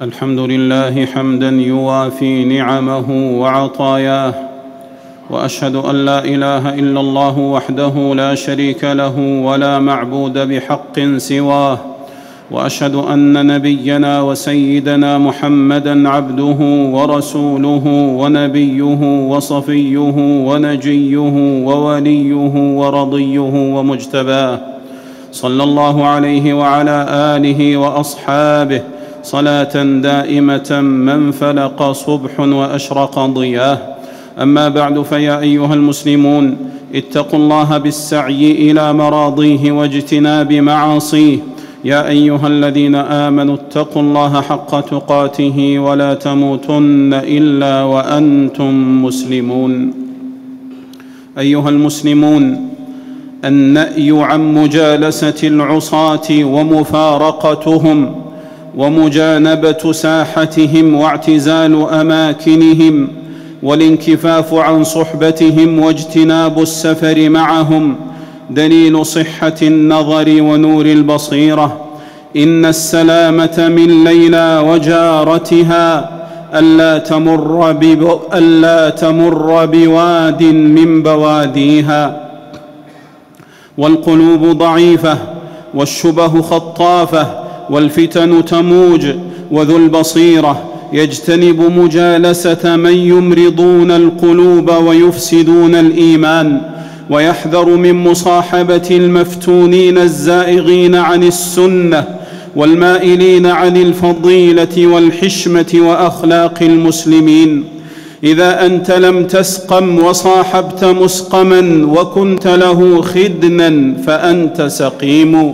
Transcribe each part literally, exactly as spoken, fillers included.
الحمد لله حمدا يوافي نعمه وعطاياه، واشهد ان لا اله الا الله وحده لا شريك له ولا معبود بحق سواه، واشهد ان نبينا وسيدنا محمدا عبده ورسوله ونبيه وصفيه ونجيه ووليه ورضيه ومجتباه، صلى الله عليه وعلى اله واصحابه صلاة دائمة ما انفلق صبح وأشرق ضياه. أما بعد، فيا أيها المسلمون، اتقوا الله بالسعي إلى مراضيه واجتناب معاصيه. يا أيها الذين آمنوا اتقوا الله حق تقاته ولا تموتن إلا وأنتم مسلمون. أيها المسلمون، النأي عن مجالسة العصاة ومفارقتهم ومجانبة ساحتهم واعتزال أماكنهم والانكفاف عن صحبتهم واجتناب السفر معهم دليل صحة النظر ونور البصيرة. إن السلامة من ليلى وجارتها ألا تمر, بب... ألا تمر بواد من بواديها. والقلوب ضعيفة والشبه خطافة والفتن تموج، وذو البصيرة يجتنب مجالسة من يمرضون القلوب ويفسدون الإيمان، ويحذر من مصاحبة المفتونين الزائغين عن السنة والمائلين عن الفضيلة والحشمة وأخلاق المسلمين. إذا أنت لم تسقم وصاحبت مسقما وكنت له خدنا فأنت سقيم.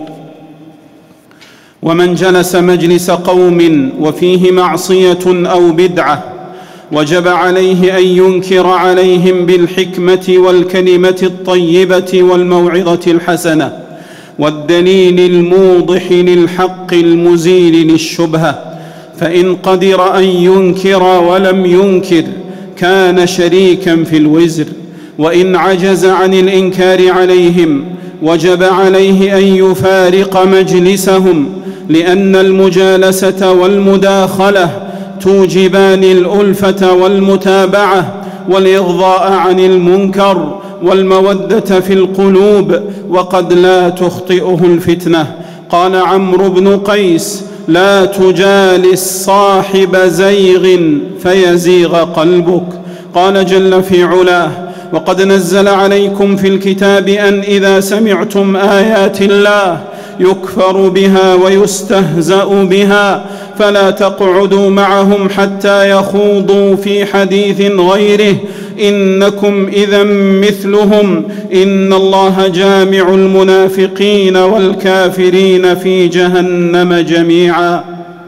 ومن جلس مجلس قوم وفيه معصية أو بدعة وجب عليه أن ينكر عليهم بالحكمة والكلمة الطيبة والموعظة الحسنة والدليل الموضح للحق المزيل للشبهة، فإن قدر أن ينكر ولم ينكر كان شريكا في الوزر، وإن عجز عن الإنكار عليهم وجب عليه أن يفارق مجلسهم، لأن المجالسة والمداخلة توجبان الألفة والمتابعة والإغضاء عن المنكر والمودة في القلوب، وقد لا تخطئه الفتنة. قال عمرو بن قيس: لا تجالس صاحب زيغ فيزيغ قلبك. قال جل في علاه: وقد نزل عليكم في الكتاب أن إذا سمعتم آيات الله يكفر بها ويستهزأ بها فلا تقعدوا معهم حتى يخوضوا في حديث غيره إنكم إذا مثلهم إن الله جامع المنافقين والكافرين في جهنم جميعا.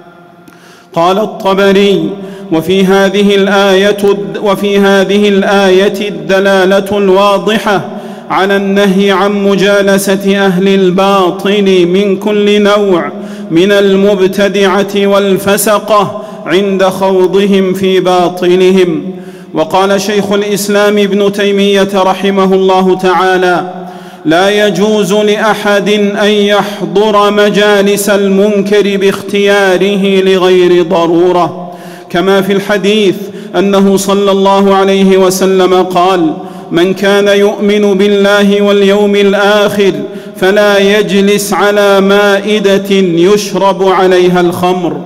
قال الطبري: وفي هذه الآية وفي هذه الآية الدلالة الواضحة على النهي عن مجالسة أهل الباطل من كل نوع من المبتدعة والفسقة عند خوضهم في باطلهم. وقال شيخ الإسلام ابن تيمية رحمه الله تعالى: لا يجوز لأحد أن يحضر مجالس المنكر باختياره لغير ضرورة، كما في الحديث أنه صلى الله عليه وسلم قال: من كان يؤمن بالله واليوم الآخر فلا يجلس على مائدة يشرب عليها الخمر.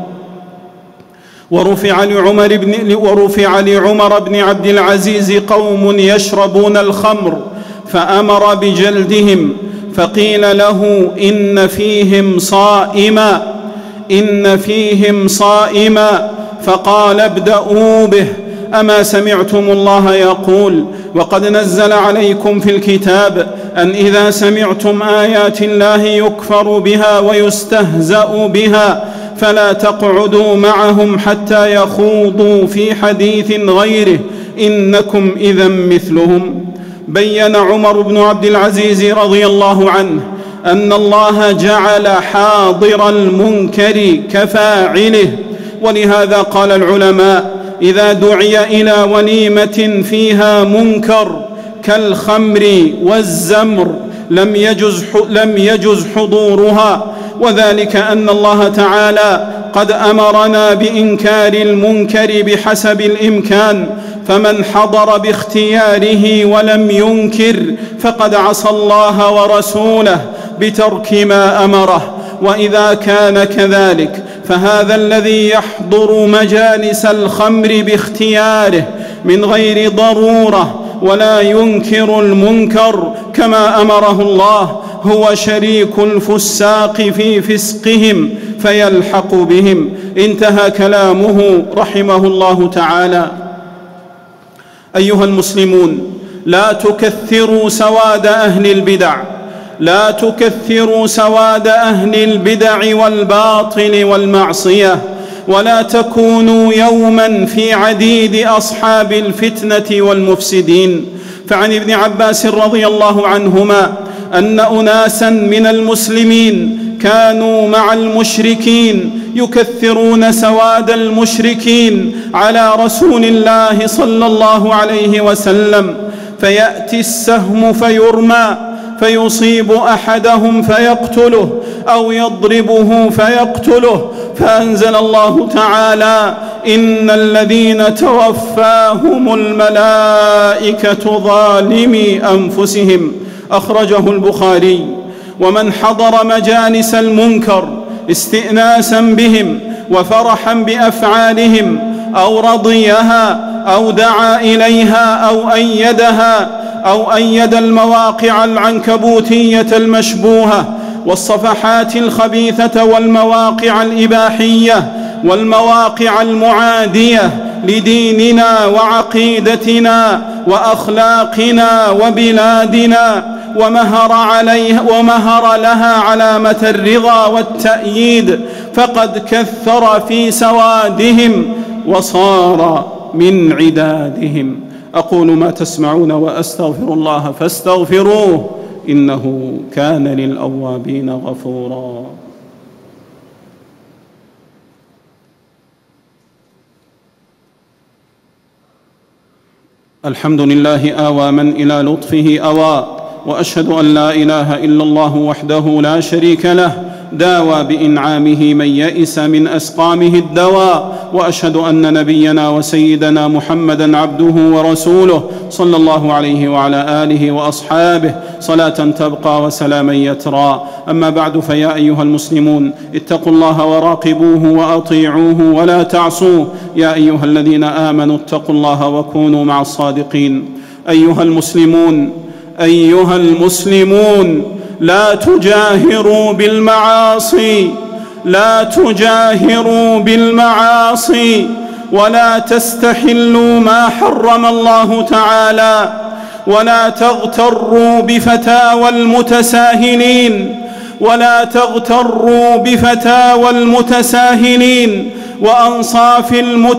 ورفع لعمر بن, ورفع لعمر بن عبد العزيز قوم يشربون الخمر فأمر بجلدهم، فقيل له: إن فيهم صائما إن فيهم صائما فقال: ابدأوا به. أما سمعتم الله يقول: وقد نزل عليكم في الكتاب أن إذا سمعتم آيات الله يكفر بها ويستهزأ بها فلا تقعدوا معهم حتى يخوضوا في حديث غيره إنكم إذا مثلهم. بين عمر بن عبد العزيز رضي الله عنه أن الله جعل حاضر المنكر كفاعله، ولهذا قال العلماء: إذا دعي إلى وليمة فيها منكر كالخمر والزمر لم يجز, لم يجز حضورها، وذلك أن الله تعالى قد أمرنا بإنكار المنكر بحسب الإمكان، فمن حضر باختياره ولم ينكر فقد عصى الله ورسوله بترك ما أمره. وإذا كان كذلك فهذا الذي يحضر مجالس الخمر باختياره من غير ضرورة ولا ينكر المنكر كما أمره الله هو شريك الفساق في فسقهم فيلحق بهم. انتهى كلامه رحمه الله تعالى. أيها المسلمون، لا تكثروا سواد أهل البدع، لا تكثروا سواد أهل البدع والباطل والمعصية، ولا تكونوا يوما في عديد أصحاب الفتنة والمفسدين. فعن ابن عباس رضي الله عنهما أن أناسا من المسلمين كانوا مع المشركين يكثرون سواد المشركين على رسول الله صلى الله عليه وسلم، فيأتي السهم فيرمى فيصيب أحدهم فيقتله أو يضربه فيقتله، فأنزل الله تعالى: إن الذين توفاهم الملائكة ظالمي أنفسهم، أخرجه البخاري. ومن حضر مجالس المنكر استئناسا بهم وفرحا بأفعالهم أو رضيها أو دعا إليها أو أيدها أو أيد المواقع العنكبوتية المشبوهة والصفحات الخبيثة والمواقع الإباحية والمواقع المعادية لديننا وعقيدتنا وأخلاقنا وبلادنا، ومهر عليها ومهر لها علامة الرضا والتأييد، فقد كثر في سوادهم وصار من عدادهم. أقول ما تسمعون وأستغفر الله فاستغفروه إنه كان للأوابين غفورا. الحمد لله آوى من إلى لطفه أوى، وأشهد أن لا إله إلا الله وحده لا شريك له داوى بإنعامه من يئس من أسقامه الدواء، وأشهد أن نبينا وسيدنا محمدًا عبده ورسوله صلى الله عليه وعلى آله وأصحابه صلاة تبقى وسلاما يترى. أما بعد، فيا أيها المسلمون، اتقوا الله وراقبوه وأطيعوه ولا تعصوه. يا أيها الذين آمنوا اتقوا الله وكونوا مع الصادقين. أيها المسلمون أيها المسلمون لا تجاهروا بالمعاصي، لا تجاهروا بالمعاصي ولا تستحلوا ما حرم الله تعالى، ولا تغتروا بفتاوى المتساهلين ولا تغتروا بفتاوى المتساهلين وأنصاف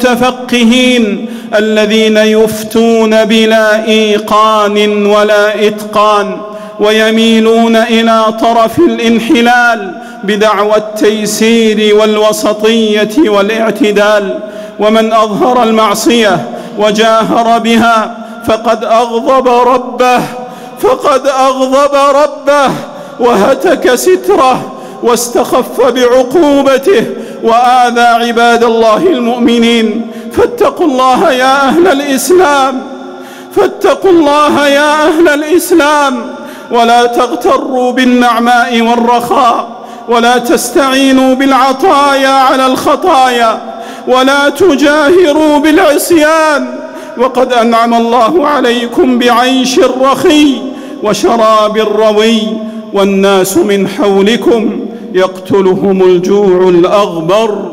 المتفقهين الذين يفتون بلا إيقان ولا إتقان، ويميلون إلى طرف الانحلال بدعوى التيسير والوسطية والاعتدال. ومن أظهر المعصية وجاهر بها فقد أغضب ربه فقد أغضب ربه وهتك ستره واستخف بعقوبته وآذى عباد الله المؤمنين. فاتقوا الله يا أهل الإسلام فاتقوا الله يا أهل الإسلام ولا تغتروا بالنعماء والرخاء، ولا تستعينوا بالعطايا على الخطايا، ولا تجاهروا بالعصيان، وقد أنعم الله عليكم بعيش رخي وشراب روي، والناس من حولكم يقتلهم الجوع الأغبر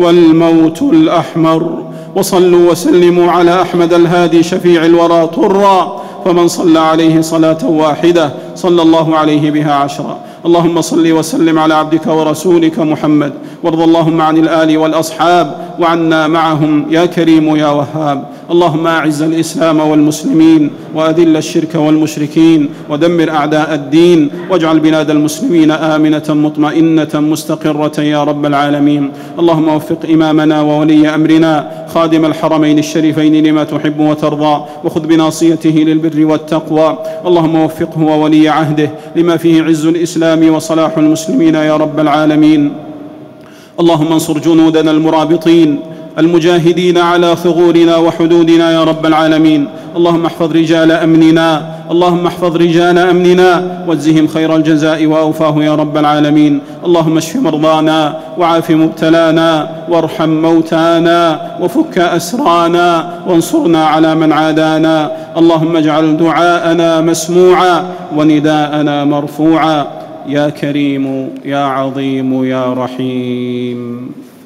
والموت الأحمر. وصلوا وسلموا على أحمد الهادي شفيع الورى طرا، فمن صلى عليه صلاة واحدة صلى الله عليه بها عشرا. اللهم صل وسلم على عبدك ورسولك محمد، وارض اللهم عن الآل والأصحاب وعنا معهم يا كريم يا وهاب. اللهم أعز الإسلام والمسلمين وأذل الشرك والمشركين ودمر أعداء الدين، واجعل بلاد المسلمين آمنة مطمئنة مستقرة يا رب العالمين. اللهم وفق إمامنا وولي أمرنا خادم الحرمين الشريفين لما تحب وترضى، وخذ بناصيته للبر والتقوى. اللهم وفقه وولي عهده لما فيه عز الإسلام وصلاح المسلمين يا رب العالمين. اللهم انصر جنودنا المرابطين المجاهدين على ثغورنا وحدودنا يا رب العالمين. اللهم احفظ رجال أمننا اللهم احفظ رجال أمننا واجزهم خير الجزاء وأوفاه يا رب العالمين. اللهم اشف مرضانا وعاف مبتلانا وارحم موتانا وفك أسرانا وانصرنا على من عادانا. اللهم اجعل دعاءنا مسموعا ونداءنا مرفوعا يا كريم يا عظيم يا رحيم.